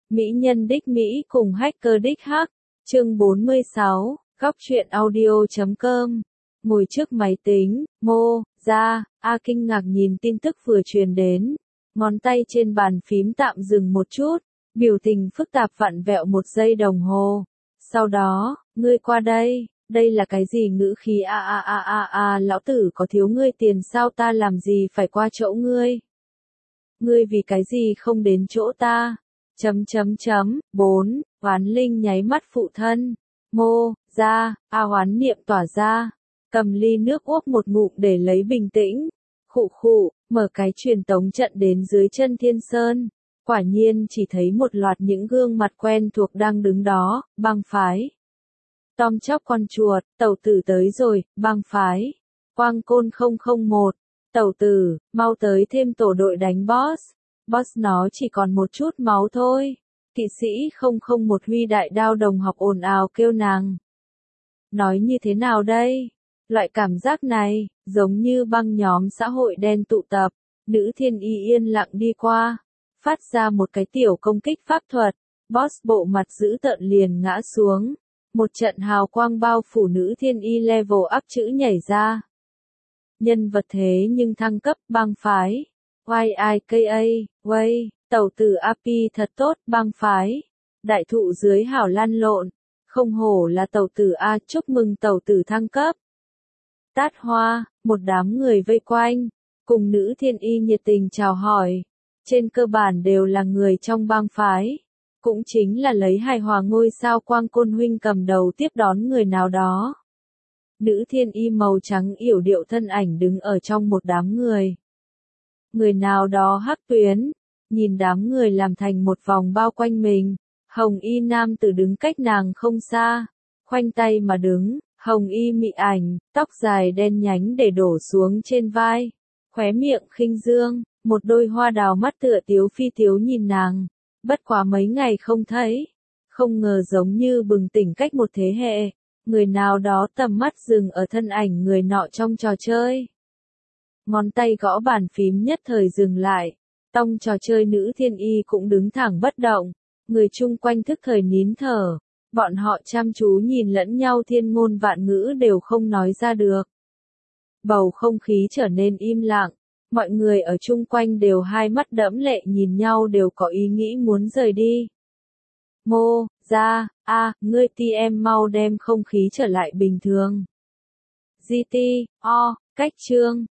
Mỹ nhân đích Mỹ cùng hacker đích hack. Chương 46, góc truyện audio.com. Ngồi trước máy tính, A kinh ngạc nhìn tin tức vừa truyền đến. Ngón tay trên bàn phím tạm dừng một chút, biểu tình phức tạp vặn vẹo một giây đồng hồ. Sau đó, ngươi qua đây, đây là cái gì ngữ khí lão tử có thiếu ngươi tiền sao, ta làm gì phải qua chỗ ngươi? Ngươi vì cái gì không đến chỗ ta? 4, Hoán Linh nháy mắt phụ thân. Hoán niệm tỏa ra. Cầm ly nước uống một ngụm để lấy bình tĩnh. Khụ, mở cái truyền tống trận đến dưới chân Thiên Sơn. Quả nhiên chỉ thấy một loạt những gương mặt quen thuộc đang đứng đó, băng phái. Tom chóc con chuột, tẩu tử tới rồi, băng phái. Quang Côn 001, tẩu tử, mau tới thêm tổ đội đánh boss. Boss nó chỉ còn một chút máu thôi. Kỵ sĩ 001 huy đại đao đồng học ồn ào kêu nàng. Nói như thế nào đây? Loại cảm giác này, giống như băng nhóm xã hội đen tụ tập. Nữ thiên y yên lặng đi qua, phát ra một cái tiểu công kích pháp thuật. Boss bộ mặt dữ tợn liền ngã xuống. Một trận hào quang bao phủ nữ thiên y level up chữ nhảy ra. Nhân vật thế nhưng thăng cấp băng phái. YIKA, tẩu tử AP thật tốt, băng phái. Đại thụ dưới hảo lăn lộn. Không hổ là tẩu tử A, chúc mừng tẩu tử thăng cấp. Tát hoa, một đám người vây quanh, cùng nữ thiên y nhiệt tình chào hỏi. Trên cơ bản đều là người trong bang phái. Cũng chính là lấy hài hòa ngôi sao Quang Côn huynh cầm đầu tiếp đón người nào đó. Nữ thiên y màu trắng yểu điệu thân ảnh đứng ở trong một đám người. Người nào đó hắc tuyến, nhìn đám người làm thành một vòng bao quanh mình. Hồng y nam tử đứng cách nàng không xa, khoanh tay mà đứng. Hồng y mị ảnh, tóc dài đen nhánh để đổ xuống trên vai, khóe miệng khinh dương, một đôi hoa đào mắt tựa tiếu phi tiếu nhìn nàng. Bất quá mấy ngày không thấy, không ngờ giống như bừng tỉnh cách một thế hệ, người nào đó tầm mắt dừng ở thân ảnh người nọ trong trò chơi. Ngón tay gõ bàn phím nhất thời dừng lại, trong trò chơi nữ thiên y cũng đứng thẳng bất động, người chung quanh thức thời nín thở. Bọn họ chăm chú nhìn lẫn nhau, thiên ngôn vạn ngữ đều không nói ra được. Bầu không khí trở nên im lặng, mọi người ở chung quanh đều hai mắt đẫm lệ nhìn nhau, đều có ý nghĩ muốn rời đi. Ngươi TM mau đem không khí trở lại bình thường. GT, cách chương,